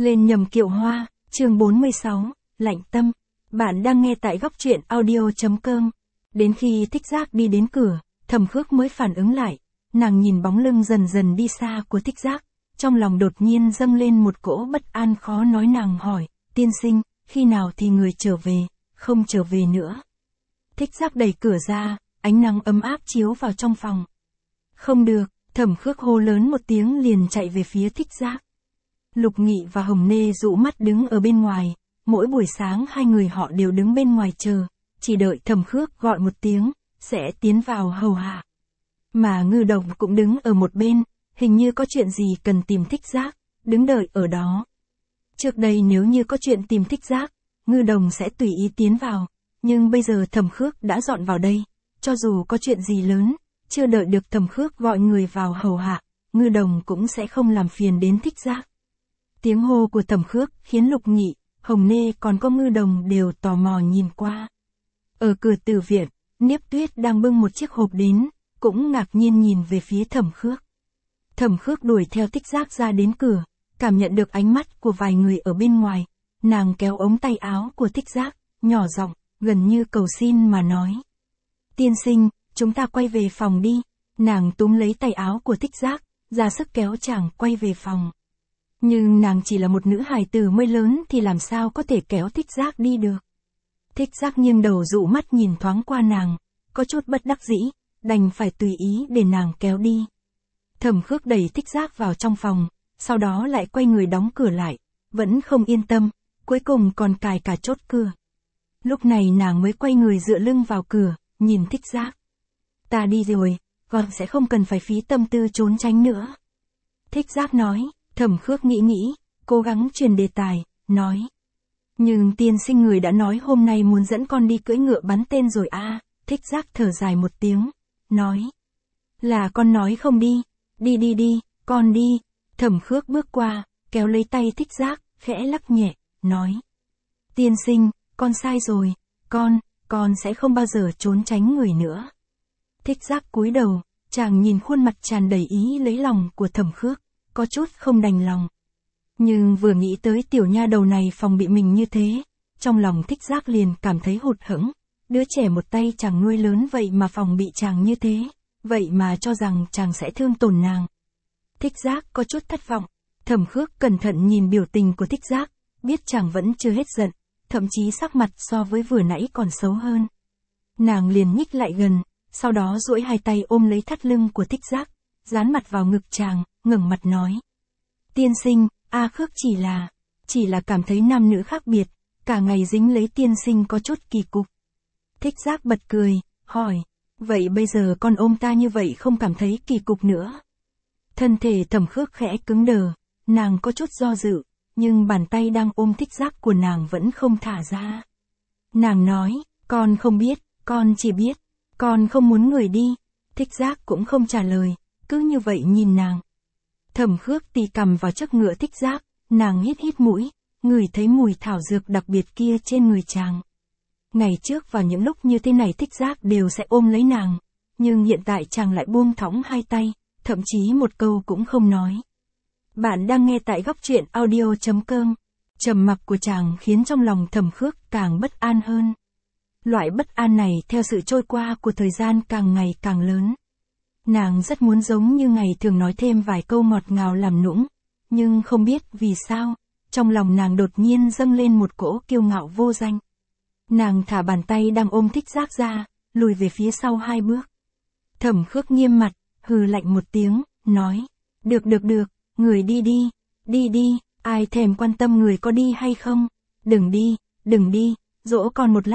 Lên nhầm kiệu hoa, chương 46, lạnh tâm. Bạn đang nghe tại góc truyện audio.com. Đến khi Thích Giác đi đến cửa, Thẩm Khước mới phản ứng lại. Nàng nhìn bóng lưng dần dần đi xa của Thích Giác. Trong lòng đột nhiên dâng lên một cỗ bất an khó nói. Nàng hỏi, tiên sinh, khi nào thì người trở về, không trở về nữa. Thích Giác đẩy cửa ra, ánh nắng ấm áp chiếu vào trong phòng. Không được, Thẩm Khước hô lớn một tiếng liền chạy về phía Thích Giác. Lục Nghị và Hồng Nê dụ mắt đứng ở bên ngoài, mỗi buổi sáng hai người họ đều đứng bên ngoài chờ, chỉ đợi Thẩm Khước gọi một tiếng, sẽ tiến vào hầu hạ. Mà Ngư Đồng cũng đứng ở một bên, hình như có chuyện gì cần tìm Thích Giác, đứng đợi ở đó. Trước đây nếu như có chuyện tìm Thích Giác, Ngư Đồng sẽ tùy ý tiến vào, nhưng bây giờ Thẩm Khước đã dọn vào đây, cho dù có chuyện gì lớn, chưa đợi được Thẩm Khước gọi người vào hầu hạ, Ngư Đồng cũng sẽ không làm phiền đến Thích Giác. Tiếng hô của Thẩm Khước khiến Lục Nghị, Hồng Nê còn có Ngư Đồng đều tò mò nhìn qua. Ở cửa tử viện, Niếp Tuyết đang bưng một chiếc hộp đến, cũng ngạc nhiên nhìn về phía Thẩm Khước. Thẩm Khước đuổi theo Thích Giác ra đến cửa, cảm nhận được ánh mắt của vài người ở bên ngoài, nàng kéo ống tay áo của Thích Giác, nhỏ giọng, gần như cầu xin mà nói. Tiên sinh, chúng ta quay về phòng đi. Nàng túm lấy tay áo của Thích Giác, ra sức kéo chàng quay về phòng. Nhưng nàng chỉ là một nữ hài tử mới lớn thì làm sao có thể kéo Thích Giác đi được. Thích Giác nghiêng đầu dụ mắt nhìn thoáng qua nàng, có chút bất đắc dĩ, đành phải tùy ý để nàng kéo đi. Thẩm Khước đẩy Thích Giác vào trong phòng, sau đó lại quay người đóng cửa lại, vẫn không yên tâm, cuối cùng còn cài cả chốt cửa. Lúc này nàng mới quay người dựa lưng vào cửa, nhìn Thích Giác. Ta đi rồi, con sẽ không cần phải phí tâm tư trốn tránh nữa. Thích Giác nói. Thẩm Khước nghĩ, cố gắng truyền đề tài, nói. Nhưng tiên sinh người đã nói hôm nay muốn dẫn con đi cưỡi ngựa bắn tên rồi à. Thích Giác thở dài một tiếng, nói. Là con nói không đi, đi, con đi. Thẩm Khước bước qua, kéo lấy tay Thích Giác, khẽ lắc nhẹ, nói. Tiên sinh, con sai rồi, con sẽ không bao giờ trốn tránh người nữa. Thích Giác cúi đầu, chàng nhìn khuôn mặt tràn đầy ý lấy lòng của Thẩm Khước, có chút không đành lòng. Nhưng vừa nghĩ tới tiểu nha đầu này phòng bị mình như thế, trong lòng Thích Giác liền cảm thấy hụt hẫng. Đứa trẻ một tay chàng nuôi lớn vậy mà phòng bị chàng như thế, vậy mà cho rằng chàng sẽ thương tổn nàng. Thích Giác có chút thất vọng. Thẩm Khước cẩn thận nhìn biểu tình của Thích Giác, biết chàng vẫn chưa hết giận, thậm chí sắc mặt so với vừa nãy còn xấu hơn. Nàng liền nhích lại gần, sau đó duỗi hai tay ôm lấy thắt lưng của Thích Giác, dán mặt vào ngực chàng, ngẩng mặt nói. Tiên sinh, Khước chỉ là cảm thấy nam nữ khác biệt, cả ngày dính lấy tiên sinh có chút kỳ cục. Thích Giác bật cười, hỏi, vậy bây giờ con ôm ta như vậy không cảm thấy kỳ cục nữa? Thân thể Thẩm Khước khẽ cứng đờ, nàng có chút do dự, nhưng bàn tay đang ôm Thích Giác của nàng vẫn không thả ra. Nàng nói, con không biết, con chỉ biết, con không muốn người đi. Thích Giác cũng không trả lời, cứ như vậy nhìn nàng. Thẩm Khước tì cằm vào chiếc ngựa Thích Giác, nàng hít mũi, ngửi thấy mùi thảo dược đặc biệt kia trên người chàng. Ngày trước vào những lúc như thế này Thích Giác đều sẽ ôm lấy nàng, nhưng hiện tại chàng lại buông thõng hai tay, thậm chí một câu cũng không nói. Bạn đang nghe tại góc truyện audio.com. Trầm mặc của chàng khiến trong lòng Thẩm Khước càng bất an hơn. Loại bất an này theo sự trôi qua của thời gian càng ngày càng lớn. Nàng rất muốn giống như ngày thường nói thêm vài câu ngọt ngào làm nũng, nhưng không biết vì sao, trong lòng nàng đột nhiên dâng lên một cỗ kiêu ngạo vô danh. Nàng thả bàn tay đang ôm Thích Giác ra, lùi về phía sau hai bước. Thẩm Khước nghiêm mặt, hừ lạnh một tiếng, nói, được, người đi, ai thèm quan tâm người có đi hay không, đừng đi, dỗ con một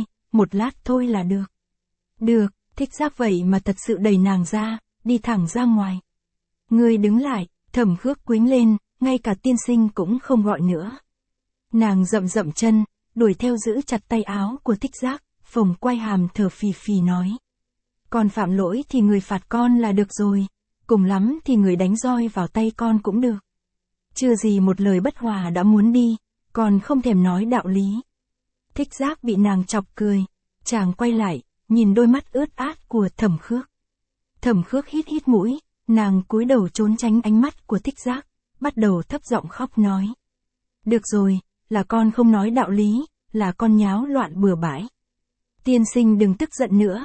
lát thôi là được. Được. Thích Giác vậy mà thật sự đẩy nàng ra, đi thẳng ra ngoài. Ngươi đứng lại, Thẩm Khước quýnh lên, ngay cả tiên sinh cũng không gọi nữa. Nàng dậm chân, đuổi theo giữ chặt tay áo của Thích Giác, phồng quay hàm thở phì nói. Con phạm lỗi thì người phạt con là được rồi, cùng lắm thì người đánh roi vào tay con cũng được. Chưa gì một lời bất hòa đã muốn đi, còn không thèm nói đạo lý. Thích Giác bị nàng chọc cười, chàng quay lại, nhìn đôi mắt ướt át của Thẩm Khước. Thẩm Khước hít mũi, nàng cúi đầu trốn tránh ánh mắt của Thích Giác, bắt đầu thấp giọng khóc nói. Được rồi, là con không nói đạo lý, là con nháo loạn bừa bãi. Tiên sinh đừng tức giận nữa.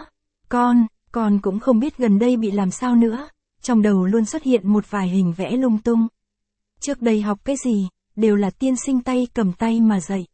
Con cũng không biết gần đây bị làm sao nữa. Trong đầu luôn xuất hiện một vài hình vẽ lung tung. Trước đây học cái gì, đều là tiên sinh tay cầm tay mà dạy.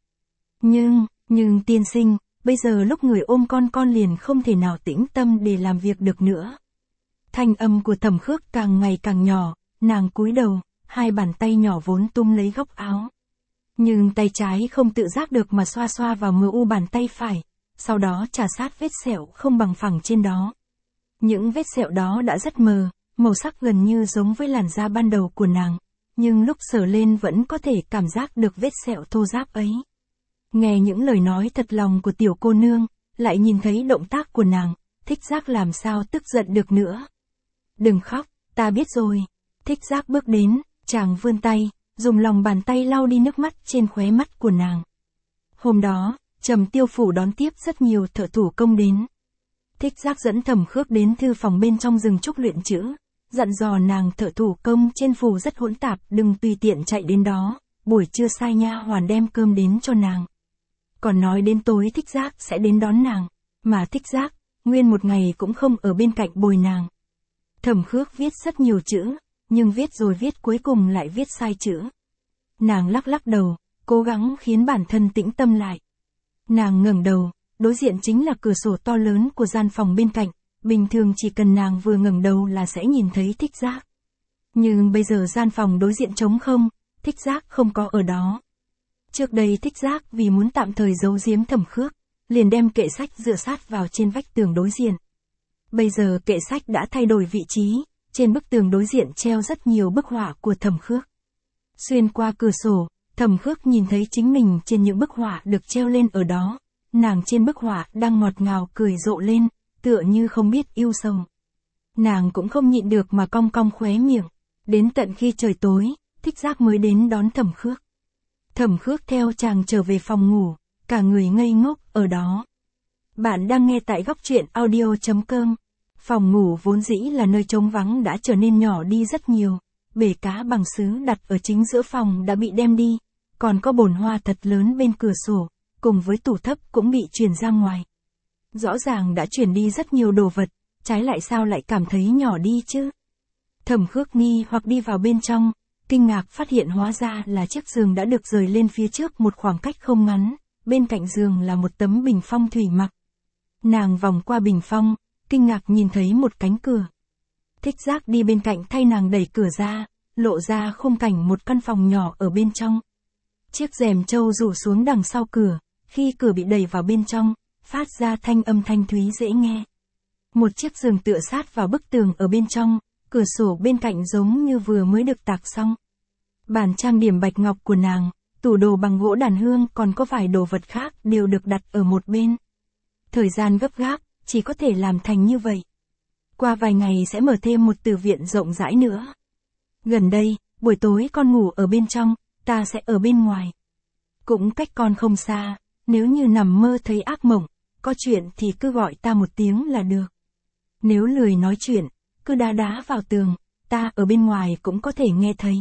Nhưng tiên sinh, bây giờ lúc người ôm con liền không thể nào tĩnh tâm để làm việc được nữa. Thanh âm của Thẩm Khước càng ngày càng nhỏ, nàng cúi đầu, hai bàn tay nhỏ vốn tung lấy góc áo. Nhưng tay trái không tự giác được mà xoa xoa vào mu bàn tay phải, sau đó trà sát vết sẹo không bằng phẳng trên đó. Những vết sẹo đó đã rất mờ, màu sắc gần như giống với làn da ban đầu của nàng, nhưng lúc sờ lên vẫn có thể cảm giác được vết sẹo thô ráp ấy. Nghe những lời nói thật lòng của tiểu cô nương, lại nhìn thấy động tác của nàng, Thích Giác làm sao tức giận được nữa. Đừng khóc, ta biết rồi. Thích Giác bước đến, chàng vươn tay, dùng lòng bàn tay lau đi nước mắt trên khóe mắt của nàng. Hôm đó, Trầm Tiêu phủ đón tiếp rất nhiều thợ thủ công đến. Thích Giác dẫn Thẩm Khước đến thư phòng bên trong rừng trúc luyện chữ, dặn dò nàng thợ thủ công trên phủ rất hỗn tạp, đừng tùy tiện chạy đến đó, buổi trưa sai nha hoàn đem cơm đến cho nàng. Còn nói đến tối Thích Giác sẽ đến đón nàng, mà Thích Giác, nguyên một ngày cũng không ở bên cạnh bồi nàng. Thẩm Khước viết rất nhiều chữ, nhưng viết rồi viết cuối cùng lại viết sai chữ. Nàng lắc lắc đầu, cố gắng khiến bản thân tĩnh tâm lại. Nàng ngẩng đầu, đối diện chính là cửa sổ to lớn của gian phòng bên cạnh, bình thường chỉ cần nàng vừa ngẩng đầu là sẽ nhìn thấy Thích Giác. Nhưng bây giờ gian phòng đối diện trống không, Thích Giác không có ở đó. Trước đây Thích Giác vì muốn tạm thời giấu giếm Thẩm Khước, liền đem kệ sách dựa sát vào trên vách tường đối diện. Bây giờ kệ sách đã thay đổi vị trí, trên bức tường đối diện treo rất nhiều bức họa của Thẩm Khước. Xuyên qua cửa sổ, Thẩm Khước nhìn thấy chính mình trên những bức họa được treo lên ở đó, nàng trên bức họa đang ngọt ngào cười rộ lên, tựa như không biết yêu sầu. Nàng cũng không nhịn được mà cong cong khóe miệng, đến tận khi trời tối, Thích Giác mới đến đón Thẩm Khước. Thẩm Khước theo chàng trở về phòng ngủ, cả người ngây ngốc ở đó. Bạn đang nghe tại góc truyện audio.com. Phòng ngủ vốn dĩ là nơi trống vắng đã trở nên nhỏ đi rất nhiều, bể cá bằng sứ đặt ở chính giữa phòng đã bị đem đi, còn có bồn hoa thật lớn bên cửa sổ, cùng với tủ thấp cũng bị chuyển ra ngoài. Rõ ràng đã chuyển đi rất nhiều đồ vật, trái lại sao lại cảm thấy nhỏ đi chứ? Thẩm Khước nghi hoặc đi vào bên trong, kinh ngạc phát hiện hóa ra là chiếc giường đã được rời lên phía trước một khoảng cách không ngắn, bên cạnh giường là một tấm bình phong thủy mặc. Nàng vòng qua bình phong, kinh ngạc nhìn thấy một cánh cửa. Thích Giác đi bên cạnh thay nàng đẩy cửa ra, lộ ra khung cảnh một căn phòng nhỏ ở bên trong. Chiếc rèm trâu rủ xuống đằng sau cửa, khi cửa bị đẩy vào bên trong, phát ra thanh âm thanh thúy dễ nghe. Một chiếc giường tựa sát vào bức tường ở bên trong, cửa sổ bên cạnh giống như vừa mới được tạc xong. Bàn trang điểm bạch ngọc của nàng, tủ đồ bằng gỗ đàn hương còn có vài đồ vật khác đều được đặt ở một bên. Thời gian gấp gáp, chỉ có thể làm thành như vậy. Qua vài ngày sẽ mở thêm một tử viện rộng rãi nữa. Gần đây, buổi tối con ngủ ở bên trong, ta sẽ ở bên ngoài. Cũng cách con không xa, nếu như nằm mơ thấy ác mộng, có chuyện thì cứ gọi ta một tiếng là được. Nếu lười nói chuyện, cứ đá đá vào tường, ta ở bên ngoài cũng có thể nghe thấy.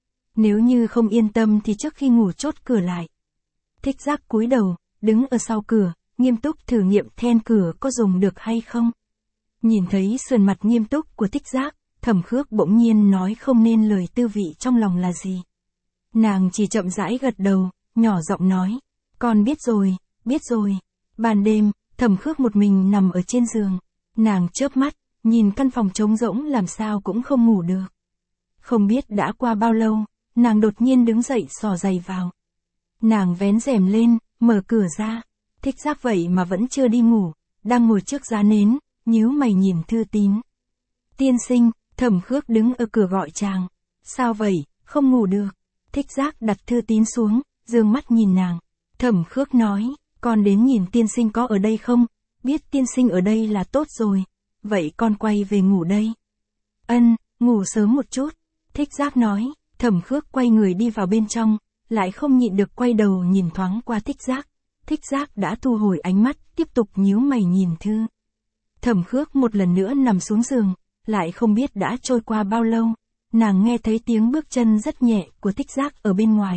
Nếu như không yên tâm thì trước khi ngủ chốt cửa lại. Thích Giác cúi đầu, đứng ở sau cửa, nghiêm túc thử nghiệm then cửa có dùng được hay không. Nhìn thấy sườn mặt nghiêm túc của Thích Giác, Thẩm Khước bỗng nhiên nói không nên lời tư vị trong lòng là gì. Nàng chỉ chậm rãi gật đầu, nhỏ giọng nói, con biết rồi, biết rồi. Ban đêm, Thẩm Khước một mình nằm ở trên giường, nàng chớp mắt, nhìn căn phòng trống rỗng làm sao cũng không ngủ được. Không biết đã qua bao lâu, nàng đột nhiên đứng dậy xỏ giày vào. Nàng vén rèm lên, mở cửa ra. Thích Giác vậy mà vẫn chưa đi ngủ, đang ngồi trước giá nến, nhíu mày nhìn thư tín. Tiên sinh, Thẩm Khước đứng ở cửa gọi chàng. Sao vậy, không ngủ được? Thích Giác đặt thư tín xuống, dương mắt nhìn nàng. Thẩm Khước nói, con đến nhìn tiên sinh có ở đây không? Biết tiên sinh ở đây là tốt rồi. Vậy con quay về ngủ đây. Ân, ngủ sớm một chút. Thích Giác nói, Thẩm Khước quay người đi vào bên trong, lại không nhịn được quay đầu nhìn thoáng qua Thích Giác. Thích Giác đã thu hồi ánh mắt, tiếp tục nhíu mày nhìn thư. Thẩm Khước một lần nữa nằm xuống giường, lại không biết đã trôi qua bao lâu. Nàng nghe thấy tiếng bước chân rất nhẹ của Thích Giác ở bên ngoài,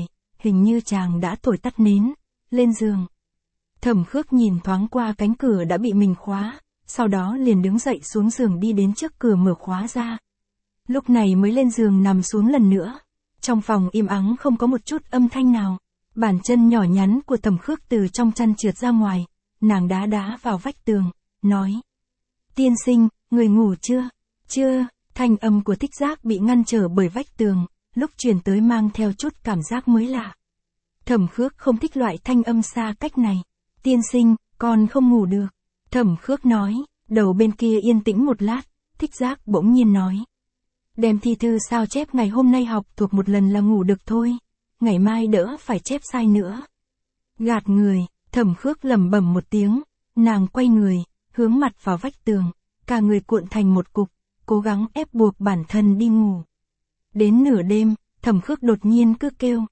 hình như chàng đã thổi tắt nến, lên giường. Thẩm Khước nhìn thoáng qua cánh cửa đã bị mình khóa, sau đó liền đứng dậy xuống giường đi đến trước cửa mở khóa ra. Lúc này mới lên giường nằm xuống lần nữa. Trong phòng im ắng không có một chút âm thanh nào. Bàn chân nhỏ nhắn của Thẩm Khước từ trong chăn trượt ra ngoài, nàng đá đá vào vách tường, nói. Tiên sinh, người ngủ chưa? Chưa, thanh âm của Thích Giác bị ngăn trở bởi vách tường, lúc truyền tới mang theo chút cảm giác mới lạ. Thẩm Khước không thích loại thanh âm xa cách này. Tiên sinh, con không ngủ được. Thẩm Khước nói, đầu bên kia yên tĩnh một lát, Thích Giác bỗng nhiên nói. Đem thi thư sao chép ngày hôm nay học thuộc một lần là ngủ được thôi, ngày mai đỡ phải chép sai nữa. Gạt người, Thẩm Khước lẩm bẩm một tiếng, nàng quay người, hướng mặt vào vách tường, cả người cuộn thành một cục, cố gắng ép buộc bản thân đi ngủ. Đến nửa đêm, Thẩm Khước đột nhiên cứ kêu,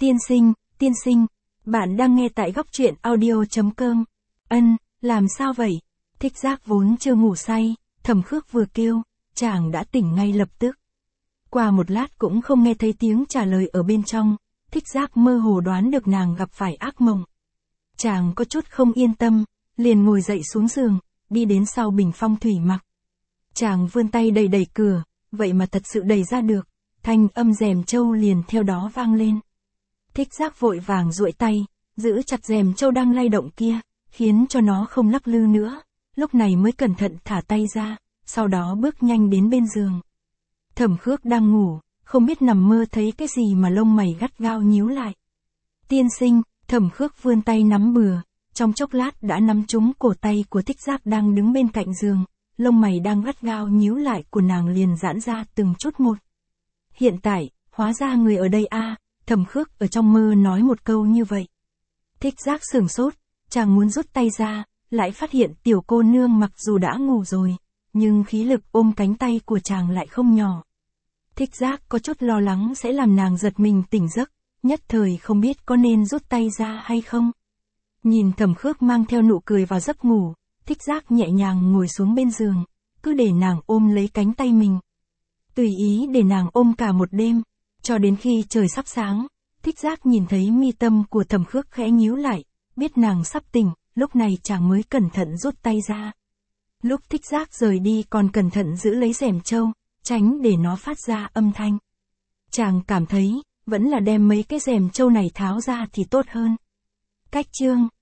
tiên sinh, bạn đang nghe tại góc truyện audio.com. Ân, làm sao vậy? Thích Giác vốn chưa ngủ say, Thẩm Khước vừa kêu, chàng đã tỉnh ngay lập tức. Qua một lát cũng không nghe thấy tiếng trả lời ở bên trong, Thích Giác mơ hồ đoán được nàng gặp phải ác mộng. Chàng có chút không yên tâm, liền ngồi dậy xuống giường, đi đến sau bình phong thủy mặc. Chàng vươn tay đẩy cửa, vậy mà thật sự đẩy ra được, thanh âm rèm trâu liền theo đó vang lên. Thích Giác vội vàng duỗi tay, giữ chặt rèm trâu đang lay động kia, khiến cho nó không lắc lư nữa, lúc này mới cẩn thận thả tay ra, sau đó bước nhanh đến bên giường. Thẩm Khước đang ngủ, không biết nằm mơ thấy cái gì mà lông mày gắt gao nhíu lại. Tiên sinh, Thẩm Khước vươn tay nắm bừa, trong chốc lát đã nắm trúng cổ tay của Thích Giác đang đứng bên cạnh giường, lông mày đang gắt gao nhíu lại của nàng liền giãn ra từng chút một. Hiện tại, hóa ra người ở đây a, Thẩm Khước ở trong mơ nói một câu như vậy. Thích Giác sửng sốt, chàng muốn rút tay ra, lại phát hiện tiểu cô nương mặc dù đã ngủ rồi, nhưng khí lực ôm cánh tay của chàng lại không nhỏ. Thích Giác có chút lo lắng sẽ làm nàng giật mình tỉnh giấc, nhất thời không biết có nên rút tay ra hay không. Nhìn Thẩm Khước mang theo nụ cười vào giấc ngủ, Thích Giác nhẹ nhàng ngồi xuống bên giường, cứ để nàng ôm lấy cánh tay mình. Tùy ý để nàng ôm cả một đêm, cho đến khi trời sắp sáng, Thích Giác nhìn thấy mi tâm của Thẩm Khước khẽ nhíu lại, biết nàng sắp tỉnh, lúc này chàng mới cẩn thận rút tay ra. Lúc Thích Giác rời đi còn cẩn thận giữ lấy rèm trâu, tránh để nó phát ra âm thanh. Chàng cảm thấy, vẫn là đem mấy cái rèm trâu này tháo ra thì tốt hơn. Cách chương